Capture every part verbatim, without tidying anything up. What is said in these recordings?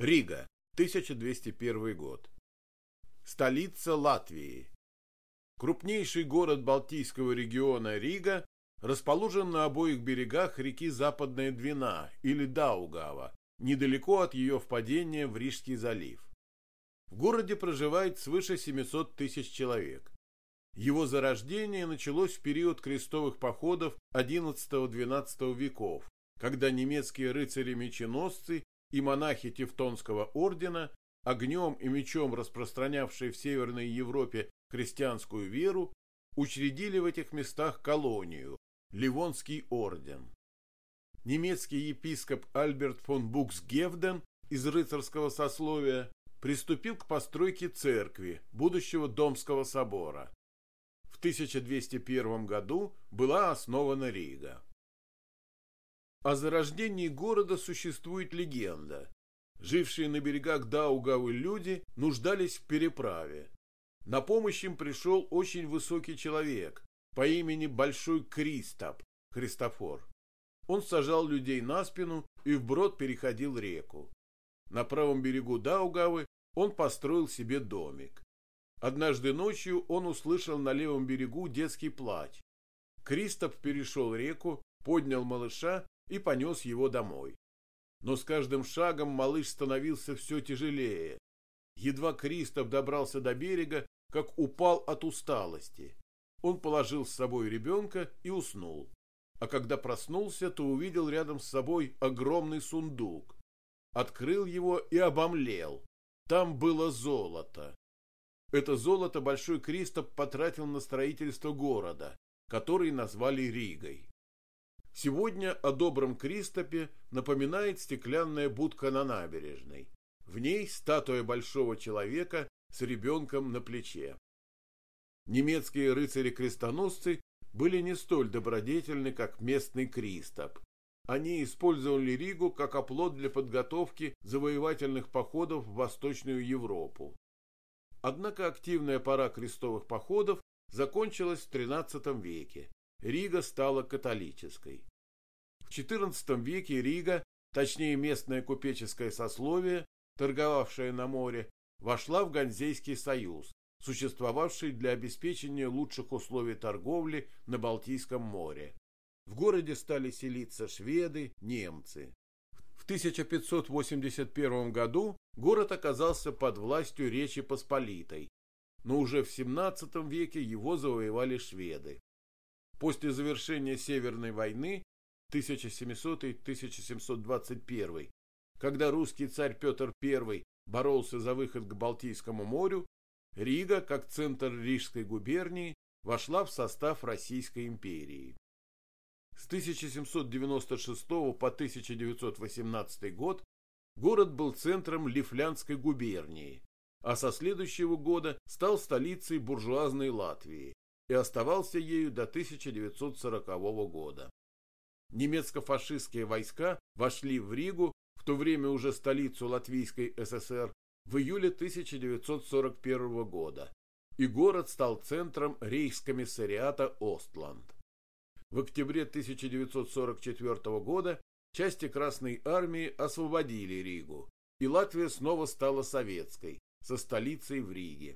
Рига, тысяча двести первый год. Столица Латвии. Крупнейший город Балтийского региона Рига расположен на обоих берегах реки Западная Двина или Даугава, недалеко от ее впадения в Рижский залив. В городе проживает свыше семисот тысяч человек. Его зарождение началось в период крестовых походов одиннадцатого-двенадцатого веков, когда немецкие рыцари-меченосцы и монахи Тевтонского ордена, огнем и мечом распространявшие в Северной Европе христианскую веру, учредили в этих местах колонию – Ливонский орден. Немецкий епископ Альберт фон Буксгевден из рыцарского сословия приступил к постройке церкви, будущего Домского собора. В тысяча двести первом году была основана Рига. О зарождении города существует легенда. Жившие на берегах Даугавы люди нуждались в переправе. На помощь им пришел очень высокий человек по имени Большой Кристоп, Христофор. Он сажал людей на спину и вброд переходил реку. На правом берегу Даугавы он построил себе домик. Однажды ночью он услышал на левом берегу детский плач. Кристоп перешел реку, поднял малыша и понес его домой. Но с каждым шагом малыш становился все тяжелее. Едва Кристоп добрался до берега, как упал от усталости. Он положил с собой ребенка и уснул. А когда проснулся, то увидел рядом с собой огромный сундук. Открыл его и обомлел. Там было золото. Это золото Большой Кристоп потратил на строительство города, который назвали Ригой. Сегодня о добром Кристопе напоминает стеклянная будка на набережной. В ней статуя большого человека с ребенком на плече. Немецкие рыцари-крестоносцы были не столь добродетельны, как местный Кристоп. Они использовали Ригу как оплот для подготовки завоевательных походов в Восточную Европу. Однако активная пора крестовых походов закончилась в тринадцатом веке. Рига стала католической. В четырнадцатом веке Рига, точнее местное купеческое сословие, торговавшее на море, вошла в Ганзейский союз, существовавший для обеспечения лучших условий торговли на Балтийском море. В городе стали селиться шведы, немцы. В тысяча пятьсот восемьдесят первом году город оказался под властью Речи Посполитой, но уже в семнадцатом веке его завоевали шведы. После завершения Северной войны тысяча семисотый — тысяча семьсот двадцать первый, когда русский царь Петр Первый боролся за выход к Балтийскому морю, Рига, как центр Рижской губернии, вошла в состав Российской империи. С тысяча семьсот девяносто шестого по тысяча девятьсот восемнадцатый год город был центром Лифляндской губернии, а со следующего года стал столицей буржуазной Латвии и оставался ею до тысяча девятьсот сорокового года. Немецко-фашистские войска вошли в Ригу, в то время уже столицу Латвийской ССР, в июле тысяча девятьсот сорок первого года, и город стал центром рейхскомиссариата Остланд. В октябре тысяча девятьсот сорок четвертого года части Красной армии освободили Ригу, и Латвия снова стала советской, со столицей в Риге.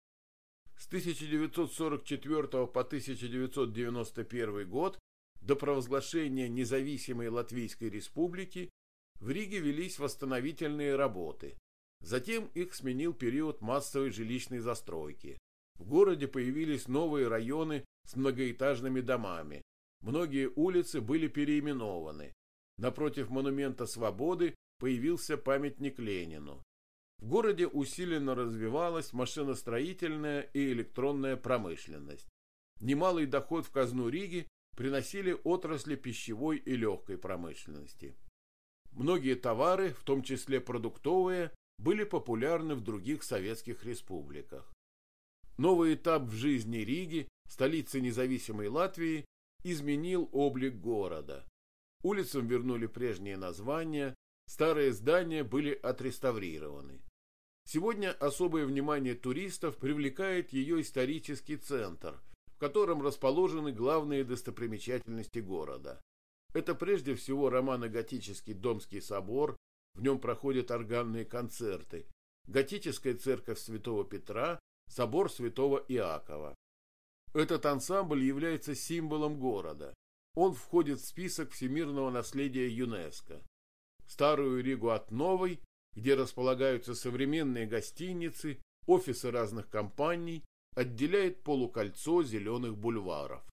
С тысяча девятьсот сорок четвертого по тысяча девятьсот девяносто первый год, до провозглашения независимой Латвийской республики, в Риге велись восстановительные работы. Затем их сменил период массовой жилищной застройки. В городе появились новые районы с многоэтажными домами. Многие улицы были переименованы. Напротив монумента Свободы появился памятник Ленину. В городе усиленно развивалась машиностроительная и электронная промышленность. Немалый доход в казну Риги приносили отрасли пищевой и легкой промышленности. Многие товары, в том числе продуктовые, были популярны в других советских республиках. Новый этап в жизни Риги, столицы независимой Латвии, изменил облик города. Улицам вернули прежние названия, старые здания были отреставрированы. Сегодня особое внимание туристов привлекает ее исторический центр, в котором расположены главные достопримечательности города. Это прежде всего романо-готический Домский собор, В нем проходят органные концерты. Готическая церковь Святого Петра, собор Святого Иакова. Этот ансамбль является символом города. Он входит в список всемирного наследия ЮНЕСКО. Старую Ригу от новой, где располагаются современные гостиницы, офисы разных компаний, отделяет полукольцо зеленых бульваров.